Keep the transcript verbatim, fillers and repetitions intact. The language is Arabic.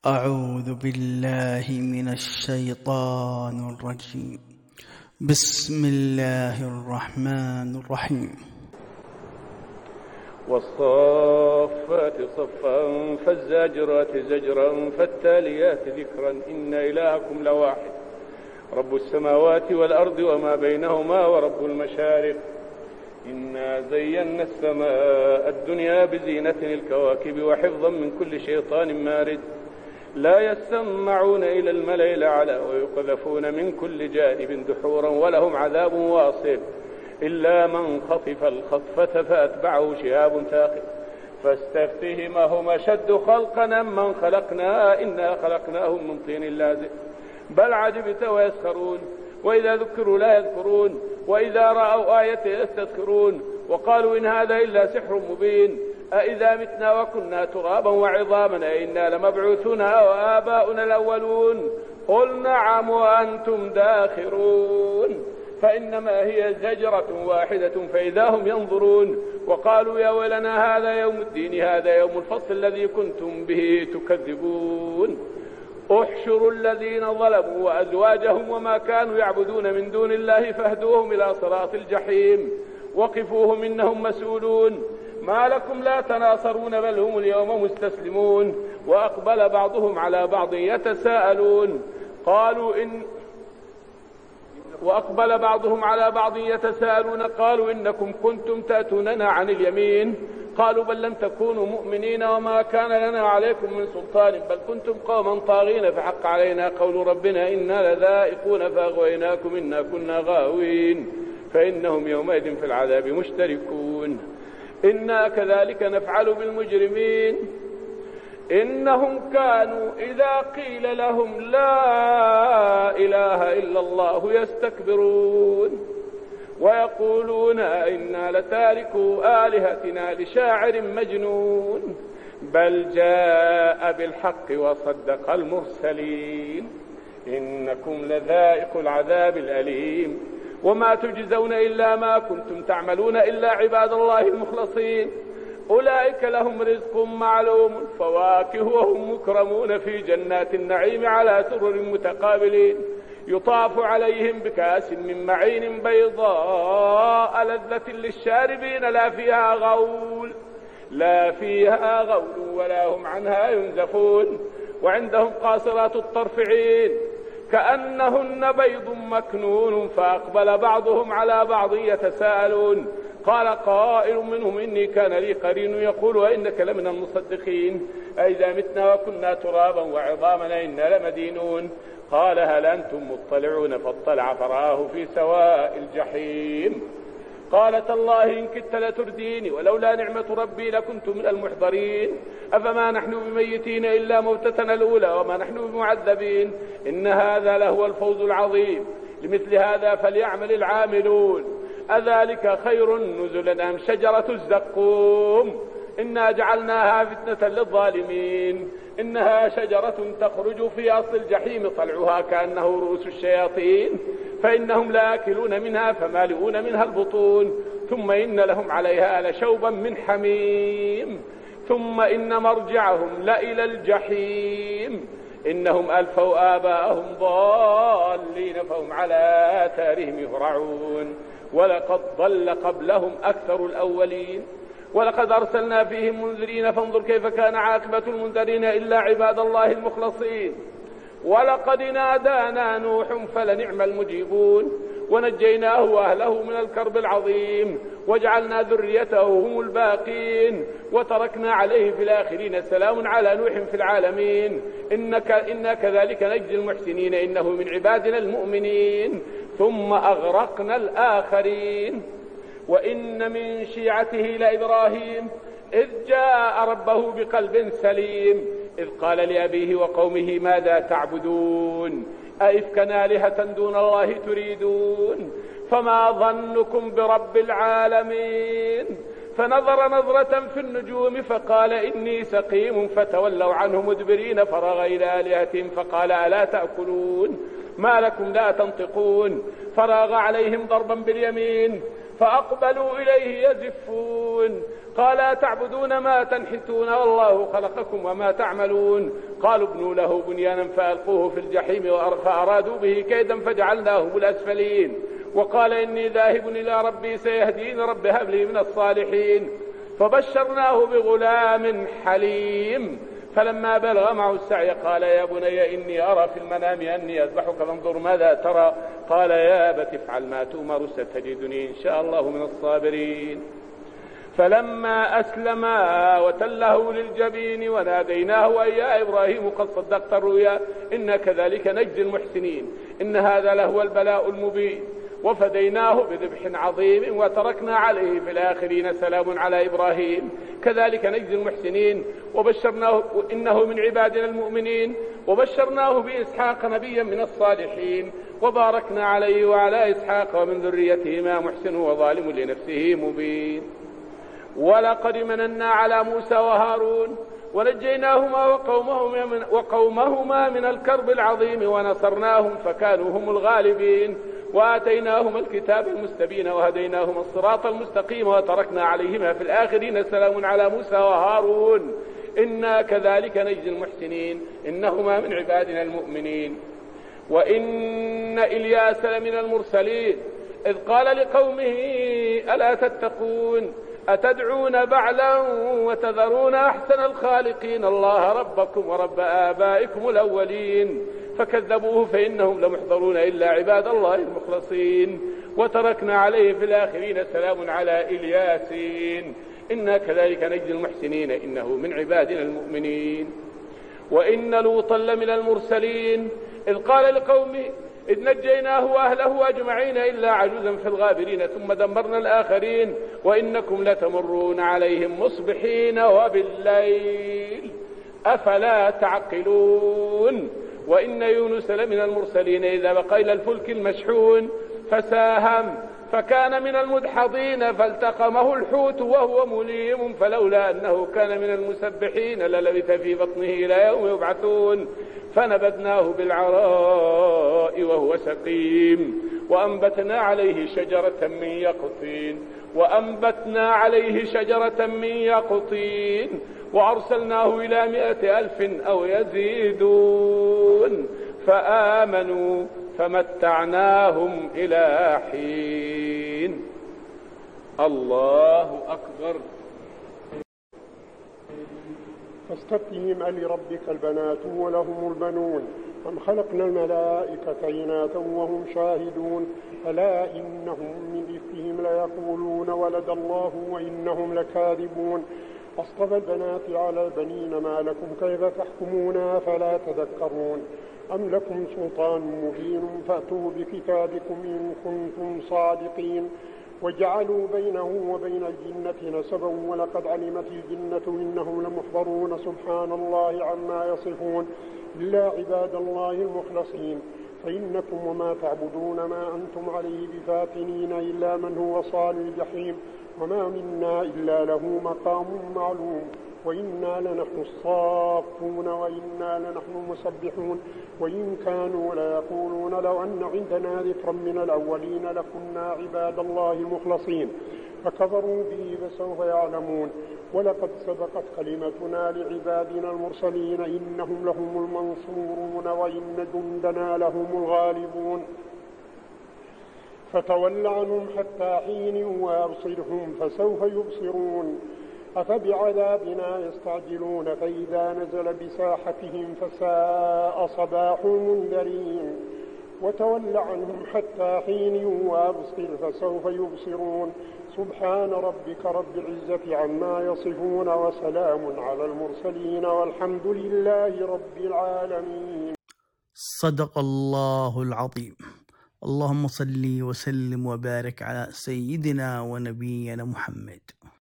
أعوذ بالله من الشيطان الرجيم. بسم الله الرحمن الرحيم. والصافات صفا فالزاجرات زجرا فالتاليات ذكرا إن إلهكم لواحد رب السماوات والأرض وما بينهما ورب المشارق إنا زينا السماء الدنيا بزينة الكواكب وحفظا من كل شيطان مارد لا يسمعون إلى الملأ الأعلى ويقذفون من كل جانب دحورا ولهم عذاب واصب إلا من خطف الخطفة فأتبعه شهاب ثاقب فاستفتهم هم أشد خلقا من خلقنا إنا خلقناهم من طين لازب بل عجبت ويسخرون وإذا ذكروا لا يذكرون وإذا رأوا آية يستسخرون وقالوا إن هذا إلا سحر مبين أإذا متنا وكنا ترابا وعظاما أئنا لمبعوثون أو آباؤنا الأولون قل نعم وأنتم داخرون فإنما هي زجرة واحدة فإذا هم ينظرون وقالوا يا ويلنا هذا يوم الدين هذا يوم الفصل الذي كنتم به تكذبون احشروا الذين ظلموا وأزواجهم وما كانوا يعبدون من دون الله فاهدوهم إلى صراط الجحيم وقفوهم إنهم مسؤولون ما لكم لا تناصرون بل هم اليوم مستسلمون وأقبل بعضهم على بعض يتساءلون قالوا إن وأقبل بعضهم على بعض يتساءلون قالوا إنكم كنتم تأتوننا عن اليمين قالوا بل لم تكونوا مؤمنين وما كان لنا عليكم من سلطان بل كنتم قوما طاغين فحق علينا قول ربنا إنا لذائقون فأغويناكم إنا كنا غاوين فإنهم يومئذ في العذاب مشتركون إنا كذلك نفعل بالمجرمين إنهم كانوا إذا قيل لهم لا إله إلا الله يستكبرون ويقولون إنا لتاركوا آلهتنا لشاعر مجنون بل جاء بالحق وصدق المرسلين إنكم لذائق العذاب الأليم وما تجزون إلا ما كنتم تعملون إلا عباد الله المخلصين أولئك لهم رزق معلوم فواكه وهم مكرمون في جنات النعيم على سرر متقابلين يطاف عليهم بكأس من معين بيضاء لذة للشاربين لا فيها غول لا فيها غول ولا هم عنها ينزفون وعندهم قاصرات الطرف عين كأنهن بيض مكنون فأقبل بعضهم على بعض يتساءلون قال قائل منهم إني كان لي قرين يقول وإنك لمن المصدقين أئذا متنا وكنا ترابا وعظاما إنا لمدينون قال هل أنتم مطلعون فاطلع فرآه في سواء الجحيم قال تالله إن كدت لترديني ولولا نعمة ربي لكنت من المحضرين أفما نحن بميتين إلا موتتنا الأولى وما نحن بمعذبين إن هذا لهو الفوز العظيم لمثل هذا فليعمل العاملون أذلك خير نزلا أم شجرة الزقوم إنا جعلناها فتنة للظالمين إنها شجرة تخرج في أصل الجحيم طلعها كأنه رؤوس الشياطين فإنهم لآكلون منها فمالئون منها البطون ثم إن لهم عليها لشوبا من حميم ثم إن مرجعهم لإلى الجحيم إنهم ألفوا آباءهم ضالين فهم على آثارهم يهرعون ولقد ضل قبلهم أكثر الأولين ولقد أرسلنا فيهم منذرين فانظر كيف كان عاقبة المنذرين إلا عباد الله المخلصين ولقد نادانا نوح فلنعم المجيبون ونجيناه وأهله من الكرب العظيم وجعلنا ذريته هم الباقين وتركنا عليه في الآخرين سلام على نوح في العالمين إنك إنا كذلك نجزي المحسنين إنه من عبادنا المؤمنين ثم أغرقنا الآخرين وإن من شيعته لإبراهيم إذ جاء ربه بقلب سليم إذ قال لأبيه وقومه ماذا تعبدون أئفكا آلهة دون الله تريدون فما ظنكم برب العالمين فنظر نظرة في النجوم فقال إني سقيم فتولوا عنه مدبرين فرغ إلى آلهتهم فقال ألا تأكلون ما لكم لا تنطقون فراغ عليهم ضربا باليمين فأقبلوا إليه يزفون قال تعبدون ما تنحتون والله خلقكم وما تعملون قالوا ابنوا له بنيانا فألقوه في الجحيم فأرادوا به كيدا فجعلناهم الأسفلين وقال إني ذاهب إلى ربي سيهدين رب هب لي من الصالحين فبشرناه بغلام حليم فلما بلغ معه السعي قال يا بني إني أرى في المنام أني أذبحك فانظر ماذا ترى قال يا أبت افعل ما تؤمر ستجدني إن شاء الله من الصابرين فلما أسلما وتله للجبين وناديناه أي يا إبراهيم قد صدقت الرؤيا إنا كذلك نجزي المحسنين إن هذا لهو البلاء المبين وفديناه بذبح عظيم وتركنا عليه في الآخرين سلام على إبراهيم كذلك نجزي المحسنين وبشرناه إنه من عبادنا المؤمنين وبشرناه بإسحاق نبيا من الصالحين وباركنا عليه وعلى إسحاق ومن ذريتهما محسن وظالم لنفسه مبين ولقد مننا على موسى وهارون ونجيناهما وقومهما من, وقومهما من الكرب العظيم ونصرناهم فكانوا هم الغالبين وآتيناهما الكتاب المستبين وهديناهما الصراط المستقيم وتركنا عليهما في الآخرين سلام على موسى وهارون إنا كذلك نجزي المحسنين إنهما من عبادنا المؤمنين وإن إلياس لمن المرسلين إذ قال لقومه ألا تتقون أتدعون بعلا وتذرون أحسن الخالقين الله ربكم ورب آبائكم الأولين فكذبوه فإنهم لمحضرون إلا عباد الله المخلصين وتركنا عليه في الآخرين سلام على إلياسين إنا كذلك نجزي المحسنين إنه من عبادنا المؤمنين وإن لوطا لمن المرسلين إذ قال لقومه إذ نجيناه وأهله أجمعين إلا عجوزا في الغابرين ثم دمرنا الآخرين وإنكم لتمرون عليهم مصبحين وبالليل أفلا تعقلون وإن يونس لمن المرسلين إذا بقى إلى الفلك المشحون فساهم فكان من المدحضين فالتقمه الحوت وهو مليم فلولا أنه كان من المسبحين للبث في بطنه إلى يوم يبعثون فنبذناه بالعراء وهو سقيم وأنبتنا عليه شجرة من يقطين وأنبتنا عليه شجرة من يقطين وأرسلناه إلى مائة ألف أو يزيدون فآمنوا فمتعناهم إلى حين الله أكبر فاستفتهم ألربك البنات ولهم البنون أم خلقنا الملائكة إناثا وهم شاهدون ألا إنهم من إفكهم ليقولون ولد الله وإنهم لكاذبون أصطفى البنات على البنين ما لكم كيف تحكمون فلا تذكرون أم لكم سلطان مبين فأتوا بكتابكم إن كنتم صادقين وجعلوا بينه وبين الجنة نسبا ولقد علمت الجنة إنهم لمحضرون سبحان الله عما يصفون إلا عباد الله المخلصين فإنكم وما تعبدون ما أنتم عليه بفاتنين إلا من هو صال الجحيم وما منا إلا له مقام معلوم وإنا لنحن الصافون وإنا لنحن المسبحون وإن كانوا ليقولون لو أن عندنا ذكرا من الأولين لكنا عباد الله المخلصين فكفروا به فسوف يعلمون ولقد سبقت كلمتنا لعبادنا المرسلين إنهم لهم المنصورون وإن جندنا لهم الغالبون فتول عنهم حتى حين وأبصرهم فسوف يبصرون أفبعذابنا يستعجلون فإذا نزل بساحتهم فساء صباح المنذرين وتول عنهم حتى حين وأبصر فسوف يبصرون سبحان ربك رب العزة عما يصفون وسلام على المرسلين والحمد لله رب العالمين. صدق الله العظيم. اللهم صل وسلم وبارك على سيدنا ونبينا محمد.